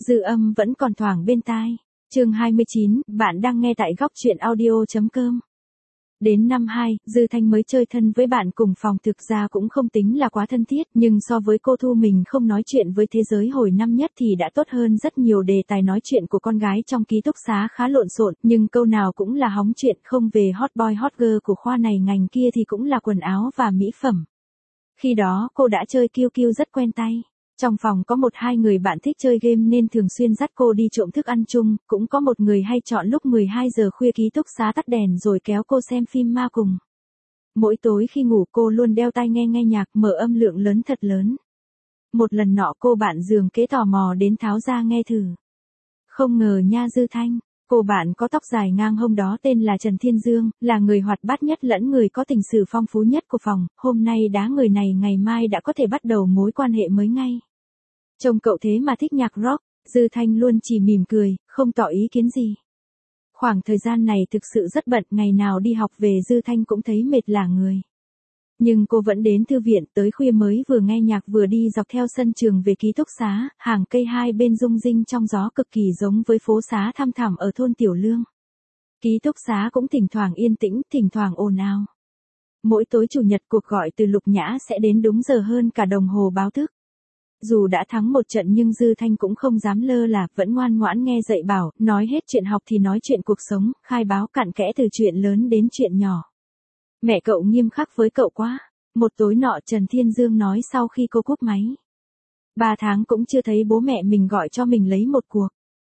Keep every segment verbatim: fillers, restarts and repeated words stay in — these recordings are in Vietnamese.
dư âm vẫn còn thoảng bên tai. Chương hai mươi chín, bạn đang nghe tại góc truyện audio.com. Đến năm hai, Dư Thanh mới chơi thân với bạn cùng phòng, thực ra cũng không tính là quá thân thiết, nhưng so với cô Thu mình không nói chuyện với thế giới hồi năm nhất thì đã tốt hơn rất nhiều. Đề tài nói chuyện của con gái trong ký túc xá khá lộn xộn, nhưng câu nào cũng là hóng chuyện, không về hot boy hot girl của khoa này ngành kia thì cũng là quần áo và mỹ phẩm. Khi đó cô đã chơi kiu kiu rất quen tay. Trong phòng có một hai người bạn thích chơi game nên thường xuyên dắt cô đi trộm thức ăn chung, cũng có một người hay chọn lúc mười hai giờ khuya ký túc xá tắt đèn rồi kéo cô xem phim ma cùng. Mỗi tối khi ngủ cô luôn đeo tai nghe nghe nhạc, mở âm lượng lớn thật lớn. Một lần nọ cô bạn giường kế tò mò đến tháo ra nghe thử. Không ngờ nha Dư Thanh, cô bạn có tóc dài ngang hông đó tên là Trần Thiên Dương, là người hoạt bát nhất lẫn người có tình sử phong phú nhất của phòng, hôm nay đá người này ngày mai đã có thể bắt đầu mối quan hệ mới ngay. Trông cậu thế mà thích nhạc rock, Dư Thanh luôn chỉ mỉm cười, không tỏ ý kiến gì. Khoảng thời gian này thực sự rất bận, ngày nào đi học về Dư Thanh cũng thấy mệt lả người. Nhưng cô vẫn đến thư viện, tới khuya mới vừa nghe nhạc vừa đi dọc theo sân trường về ký túc xá, hàng cây hai bên rung rinh trong gió cực kỳ giống với phố xá thăm thẳm ở thôn Tiểu Lương. Ký túc xá cũng thỉnh thoảng yên tĩnh, thỉnh thoảng ồn ào. Mỗi tối chủ nhật cuộc gọi từ Lục Nhã sẽ đến đúng giờ hơn cả đồng hồ báo thức. Dù đã thắng một trận nhưng Dư Thanh cũng không dám lơ là, vẫn ngoan ngoãn nghe dạy bảo, nói hết chuyện học thì nói chuyện cuộc sống, khai báo cặn kẽ từ chuyện lớn đến chuyện nhỏ. Mẹ cậu nghiêm khắc với cậu quá. Một tối nọ Trần Thiên Dương nói sau khi cô cúp máy. Ba tháng cũng chưa thấy bố mẹ mình gọi cho mình lấy một cuộc.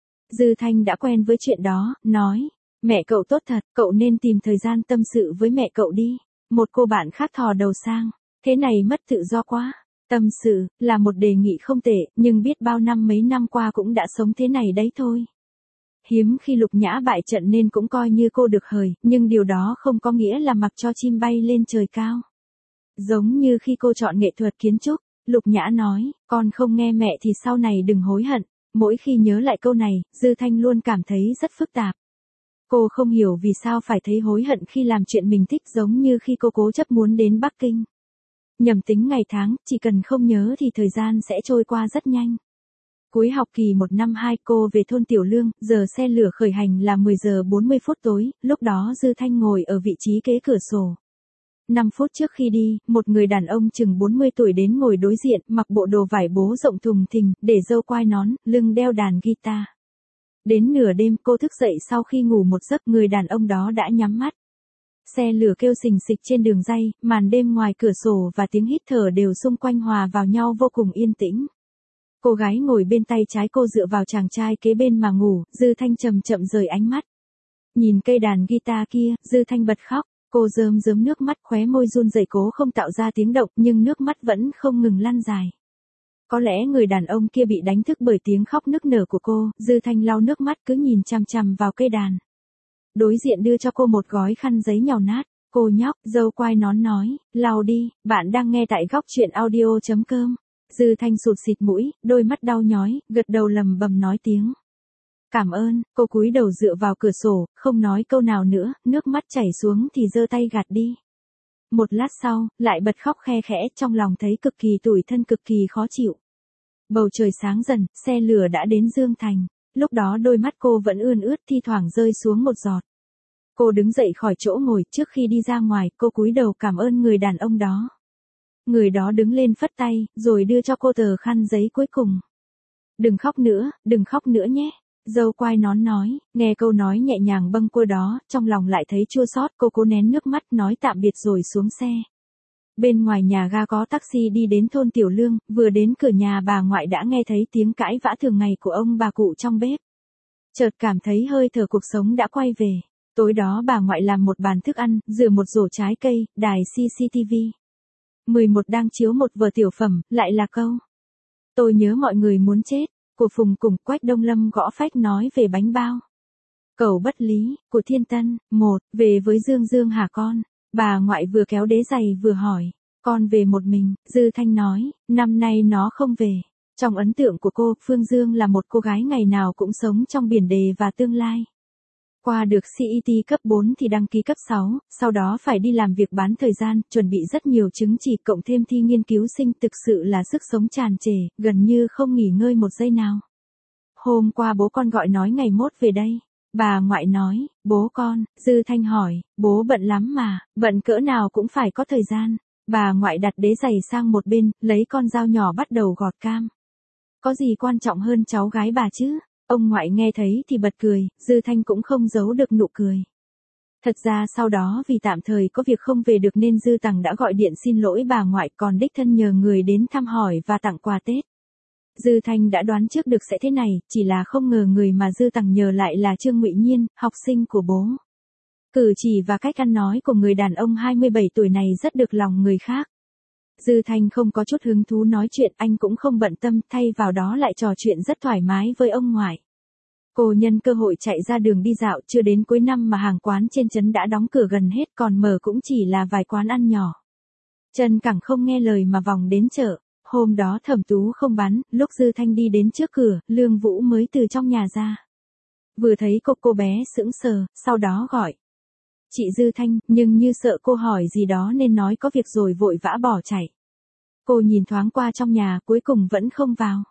Dư Thanh đã quen với chuyện đó, nói, mẹ cậu tốt thật, cậu nên tìm thời gian tâm sự với mẹ cậu đi. Một cô bạn khác thò đầu sang, thế này mất tự do quá. Tâm sự, là một đề nghị không tệ, nhưng biết bao năm mấy năm qua cũng đã sống thế này đấy thôi. Hiếm khi Lục Nhã bại trận nên cũng coi như cô được hời, nhưng điều đó không có nghĩa là mặc cho chim bay lên trời cao. Giống như khi cô chọn nghệ thuật kiến trúc, Lục Nhã nói, con không nghe mẹ thì sau này đừng hối hận. Mỗi khi nhớ lại câu này, Dư Thanh luôn cảm thấy rất phức tạp. Cô không hiểu vì sao phải thấy hối hận khi làm chuyện mình thích, giống như khi cô cố chấp muốn đến Bắc Kinh. Nhầm tính ngày tháng, chỉ cần không nhớ thì thời gian sẽ trôi qua rất nhanh. Cuối học kỳ một năm hai cô về thôn Tiểu Lương, giờ xe lửa khởi hành là mười giờ bốn mươi phút tối, lúc đó Dư Thanh ngồi ở vị trí kế cửa sổ. năm phút trước khi đi, một người đàn ông chừng bốn mươi tuổi đến ngồi đối diện, mặc bộ đồ vải bố rộng thùng thình, để râu quai nón, lưng đeo đàn guitar. Đến nửa đêm cô thức dậy sau khi ngủ một giấc, người đàn ông đó đã nhắm mắt. Xe lửa kêu xình xịch trên đường ray, màn đêm ngoài cửa sổ và tiếng hít thở đều xung quanh hòa vào nhau vô cùng yên tĩnh. Cô gái ngồi bên tay trái cô dựa vào chàng trai kế bên mà ngủ, Dư Thanh chậm chậm rời ánh mắt. Nhìn cây đàn guitar kia, Dư Thanh bật khóc, cô rơm rớm nước mắt, khóe môi run rẩy cố không tạo ra tiếng động, nhưng nước mắt vẫn không ngừng lăn dài. Có lẽ người đàn ông kia bị đánh thức bởi tiếng khóc nức nở của cô, Dư Thanh lau nước mắt cứ nhìn chằm chằm vào cây đàn. Đối diện đưa cho cô một gói khăn giấy nhàu nát, cô nhóc, râu quai nón nói, lau đi, bạn đang nghe tại góc truyện audio.com. Dư Thanh sụt xịt mũi, đôi mắt đau nhói, gật đầu lầm bầm nói tiếng. Cảm ơn, cô cúi đầu dựa vào cửa sổ, không nói câu nào nữa, nước mắt chảy xuống thì giơ tay gạt đi. Một lát sau, lại bật khóc khe khẽ, trong lòng thấy cực kỳ tủi thân, cực kỳ khó chịu. Bầu trời sáng dần, xe lửa đã đến Dương Thành. Lúc đó đôi mắt cô vẫn ươn ướt, thi thoảng rơi xuống một giọt. Cô đứng dậy khỏi chỗ ngồi, trước khi đi ra ngoài, cô cúi đầu cảm ơn người đàn ông đó. Người đó đứng lên phất tay, rồi đưa cho cô tờ khăn giấy cuối cùng. Đừng khóc nữa, đừng khóc nữa nhé. Dâu quai nón nói, nghe câu nói nhẹ nhàng bâng quơ đó, trong lòng lại thấy chua xót, cô cố nén nước mắt nói tạm biệt rồi xuống xe. Bên ngoài nhà ga có taxi đi đến thôn Tiểu Lương, vừa đến cửa nhà bà ngoại đã nghe thấy tiếng cãi vã thường ngày của ông bà cụ trong bếp. Chợt cảm thấy hơi thở cuộc sống đã quay về. Tối đó bà ngoại làm một bàn thức ăn, rửa một rổ trái cây, đài xê xê tê vê. mười một đang chiếu một vở tiểu phẩm, lại là câu. Tôi nhớ mọi người muốn chết, của Phùng cùng Quách Đông Lâm gõ phách nói về bánh bao. Cầu bất lý, của Thiên Tân, một, về với Dương Dương hả con? Bà ngoại vừa kéo đế giày vừa hỏi, con về một mình, Dư Thanh nói, năm nay nó không về. Trong ấn tượng của cô, Phương Dương là một cô gái ngày nào cũng sống trong biển đề và tương lai. Qua được xê e tê cấp bốn thì đăng ký cấp sáu, sau đó phải đi làm việc bán thời gian, chuẩn bị rất nhiều chứng chỉ cộng thêm thi nghiên cứu sinh, thực sự là sức sống tràn trề, gần như không nghỉ ngơi một giây nào. hôm qua bố con gọi nói ngày mốt về đây. Bà ngoại nói, bố con, Dư Thanh hỏi, bố bận lắm mà, bận cỡ nào cũng phải có thời gian. Bà ngoại đặt đế giày sang một bên, lấy con dao nhỏ bắt đầu gọt cam. Có gì quan trọng hơn cháu gái bà chứ? Ông ngoại nghe thấy thì bật cười, Dư Thanh cũng không giấu được nụ cười. Thật ra sau đó vì tạm thời có việc không về được nên Dư Tằng đã gọi điện xin lỗi bà ngoại, còn đích thân nhờ người đến thăm hỏi và tặng quà Tết. Dư Thanh đã đoán trước được sẽ thế này, chỉ là không ngờ người mà Dư Tằng nhờ lại là Trương Ngụy Nhiên, học sinh của bố. Cử chỉ và cách ăn nói của người đàn ông hai mươi bảy tuổi này rất được lòng người khác. Dư Thanh không có chút hứng thú nói chuyện, anh cũng không bận tâm, thay vào đó lại trò chuyện rất thoải mái với ông ngoại. Cô nhân cơ hội chạy ra đường đi dạo, chưa đến cuối năm mà hàng quán trên trấn đã đóng cửa gần hết, còn mở cũng chỉ là vài quán ăn nhỏ. Trần Cẳng không nghe lời mà vòng đến chợ. Hôm đó Thẩm Tú không bán, lúc Dư Thanh đi đến trước cửa, Lương Vũ mới từ trong nhà ra. Vừa thấy cô, cô bé sững sờ, sau đó gọi. Chị Dư Thanh, nhưng như sợ cô hỏi gì đó nên nói có việc rồi vội vã bỏ chạy. Cô nhìn thoáng qua trong nhà, cuối cùng vẫn không vào.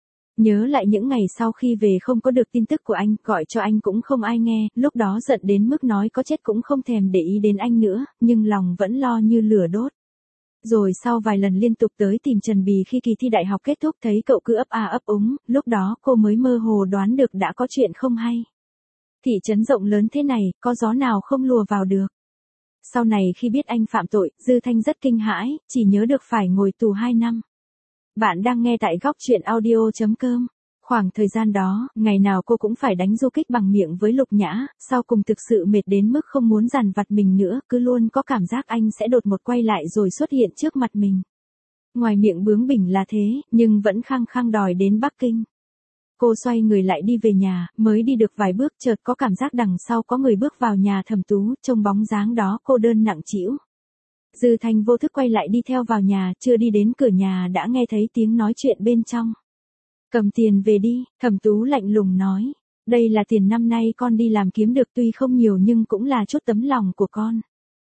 Nhớ lại những ngày sau khi về không có được tin tức của anh, gọi cho anh cũng không ai nghe, lúc đó giận đến mức nói có chết cũng không thèm để ý đến anh nữa, nhưng lòng vẫn lo như lửa đốt. Rồi sau vài lần liên tục tới tìm Trần Bì khi kỳ thi đại học kết thúc thấy cậu cứ ấp a ấp úng, lúc đó cô mới mơ hồ đoán được đã có chuyện không hay. Thị trấn rộng lớn thế này, có gió nào không lùa vào được. Sau này khi biết anh phạm tội, Dư Thanh rất kinh hãi, chỉ nhớ được phải ngồi tù hai năm. Bạn đang nghe tại góc truyện audio chấm com. Khoảng thời gian đó, ngày nào cô cũng phải đánh du kích bằng miệng với Lục Nhã, sau cùng thực sự mệt đến mức không muốn dằn vặt mình nữa, cứ luôn có cảm giác anh sẽ đột một quay lại rồi xuất hiện trước mặt mình. Ngoài miệng bướng bỉnh là thế, nhưng vẫn khăng khăng đòi đến Bắc Kinh. Cô xoay người lại đi về nhà, mới đi được vài bước chợt có cảm giác đằng sau có người bước vào nhà Thẩm Tú, trông bóng dáng đó cô đơn nặng trĩu. Dư Thanh vô thức quay lại đi theo vào nhà, chưa đi đến cửa nhà đã nghe thấy tiếng nói chuyện bên trong. Cầm tiền về đi, Thẩm Tú lạnh lùng nói. Đây là tiền năm nay con đi làm kiếm được, tuy không nhiều nhưng cũng là chút tấm lòng của con.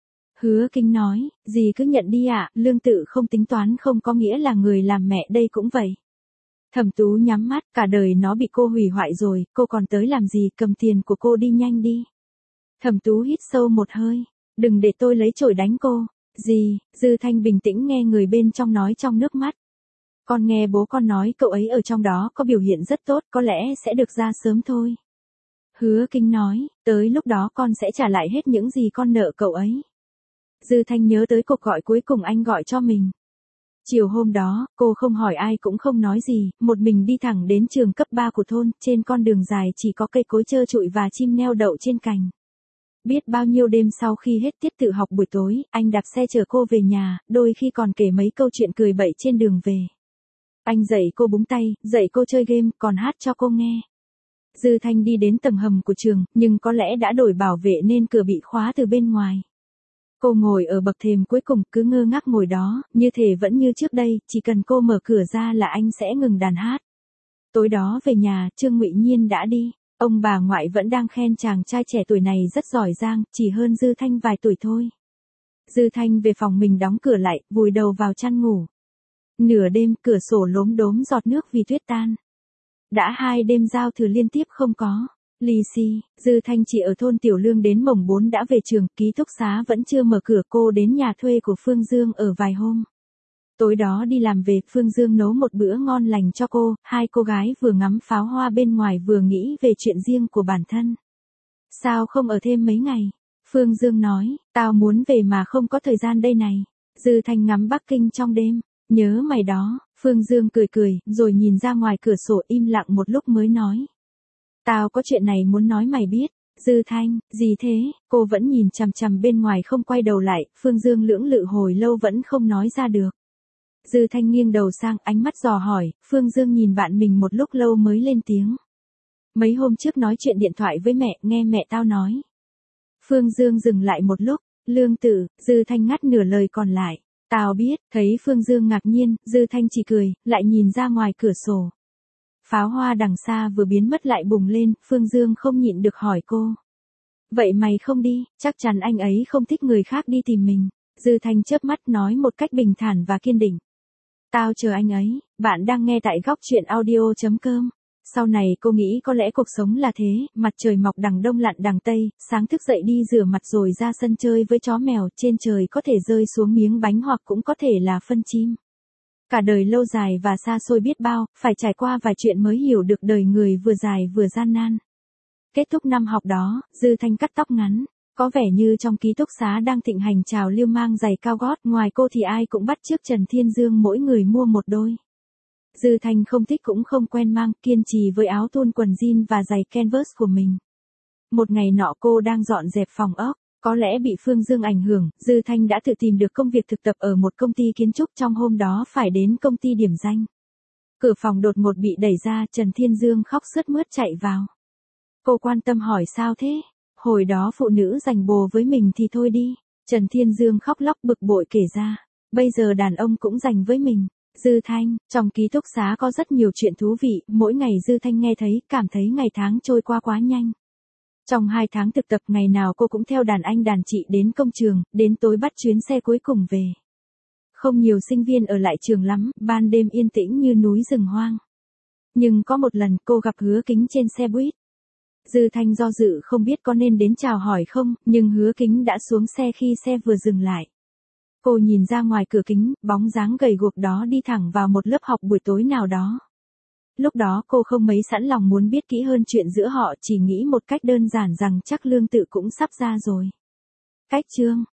Hứa Kinh nói, dì cứ nhận đi ạ, lương tự không tính toán không có nghĩa là người làm mẹ đây cũng vậy. Thẩm Tú nhắm mắt, cả đời nó bị cô hủy hoại rồi, cô còn tới làm gì, cầm tiền của cô đi nhanh đi. Thẩm Tú hít sâu một hơi, đừng để tôi lấy chổi đánh cô. Dì, Dư Thanh bình tĩnh nghe người bên trong nói trong nước mắt. Con nghe bố con nói cậu ấy ở trong đó có biểu hiện rất tốt, có lẽ sẽ được ra sớm thôi. Hứa Kinh nói, tới lúc đó con sẽ trả lại hết những gì con nợ cậu ấy. Dư Thanh nhớ tới cuộc gọi cuối cùng anh gọi cho mình. Chiều hôm đó, cô không hỏi ai cũng không nói gì, một mình đi thẳng đến trường cấp ba của thôn, trên con đường dài chỉ có cây cối trơ trụi và chim neo đậu trên cành. Biết bao nhiêu đêm sau khi hết tiết tự học buổi tối, anh đạp xe chở cô về nhà, đôi khi còn kể mấy câu chuyện cười bậy trên đường về. Anh dạy cô búng tay, dạy cô chơi game, còn hát cho cô nghe. Dư Thanh đi đến tầng hầm của trường, nhưng có lẽ đã đổi bảo vệ nên cửa bị khóa từ bên ngoài. Cô ngồi ở bậc thềm cuối cùng, cứ ngơ ngác ngồi đó, như thể vẫn như trước đây, chỉ cần cô mở cửa ra là anh sẽ ngừng đàn hát. Tối đó về nhà, Trương Ngụy Nhiên đã đi. Ông bà ngoại vẫn đang khen chàng trai trẻ tuổi này rất giỏi giang, chỉ hơn Dư Thanh vài tuổi thôi. Dư Thanh về phòng mình đóng cửa lại, vùi đầu vào chăn ngủ. Nửa đêm, cửa sổ lốm đốm giọt nước vì tuyết tan. Đã hai đêm giao thừa liên tiếp không có. Lì xì, Dư Thanh chỉ ở thôn Tiểu Lương đến mồng bốn đã về trường, ký túc xá vẫn chưa mở cửa, cô đến nhà thuê của Phương Dương ở vài hôm. Tối đó đi làm về, Phương Dương nấu một bữa ngon lành cho cô, hai cô gái vừa ngắm pháo hoa bên ngoài vừa nghĩ về chuyện riêng của bản thân. Sao không ở thêm mấy ngày? Phương Dương nói, tao muốn về mà không có thời gian đây này. Dư Thanh ngắm Bắc Kinh trong đêm, nhớ mày đó. Phương Dương cười cười, rồi nhìn ra ngoài cửa sổ im lặng một lúc mới nói. Tao có chuyện này muốn nói mày biết. Dư Thanh, gì thế? Cô vẫn nhìn chằm chằm bên ngoài không quay đầu lại, Phương Dương lưỡng lự hồi lâu vẫn không nói ra được. Dư Thanh nghiêng đầu sang, ánh mắt dò hỏi, Phương Dương nhìn bạn mình một lúc lâu mới lên tiếng. Mấy hôm trước nói chuyện điện thoại với mẹ, nghe mẹ tao nói. Phương Dương dừng lại một lúc, Lương Tử, Dư Thanh ngắt nửa lời còn lại. Tao biết, thấy Phương Dương ngạc nhiên, Dư Thanh chỉ cười, lại nhìn ra ngoài cửa sổ. Pháo hoa đằng xa vừa biến mất lại bùng lên, Phương Dương không nhịn được hỏi cô. Vậy mày không đi, chắc chắn anh ấy không thích người khác đi tìm mình. Dư Thanh chớp mắt nói một cách bình thản và kiên định. Tao chờ anh ấy, bạn đang nghe tại góc truyện audio chấm com. Sau này cô nghĩ có lẽ cuộc sống là thế, mặt trời mọc đằng đông lặn đằng tây, sáng thức dậy đi rửa mặt rồi ra sân chơi với chó mèo, trên trời có thể rơi xuống miếng bánh hoặc cũng có thể là phân chim. Cả đời lâu dài và xa xôi biết bao, phải trải qua vài chuyện mới hiểu được đời người vừa dài vừa gian nan. Kết thúc năm học đó, Dư Thanh cắt tóc ngắn. Có vẻ như trong ký túc xá đang thịnh hành trào lưu mang giày cao gót, ngoài cô thì ai cũng bắt chước Trần Thiên Dương mỗi người mua một đôi. Dư Thanh không thích cũng không quen mang, kiên trì với áo thun quần jean và giày canvas của mình. Một ngày nọ cô đang dọn dẹp phòng ốc, có lẽ bị Phương Dương ảnh hưởng, Dư Thanh đã tự tìm được công việc thực tập ở một công ty kiến trúc, trong hôm đó phải đến công ty điểm danh. Cửa phòng đột ngột bị đẩy ra, Trần Thiên Dương khóc sướt mướt chạy vào. Cô quan tâm hỏi sao thế? Hồi đó phụ nữ giành bồ với mình thì thôi đi. Trần Thiên Dương khóc lóc bực bội kể ra. Bây giờ đàn ông cũng giành với mình. Dư Thanh, trong ký túc xá có rất nhiều chuyện thú vị, mỗi ngày Dư Thanh nghe thấy, cảm thấy ngày tháng trôi qua quá nhanh. Trong hai tháng thực tập ngày nào cô cũng theo đàn anh đàn chị đến công trường, đến tối bắt chuyến xe cuối cùng về. Không nhiều sinh viên ở lại trường lắm, ban đêm yên tĩnh như núi rừng hoang. Nhưng có một lần cô gặp Hứa Kính trên xe buýt. Dư Thanh do dự không biết có nên đến chào hỏi không, nhưng Hứa Kính đã xuống xe khi xe vừa dừng lại. Cô nhìn ra ngoài cửa kính, bóng dáng gầy guộc đó đi thẳng vào một lớp học buổi tối nào đó. Lúc đó cô không mấy sẵn lòng muốn biết kỹ hơn chuyện giữa họ, chỉ nghĩ một cách đơn giản rằng chắc lương tự cũng sắp ra rồi. Cách chương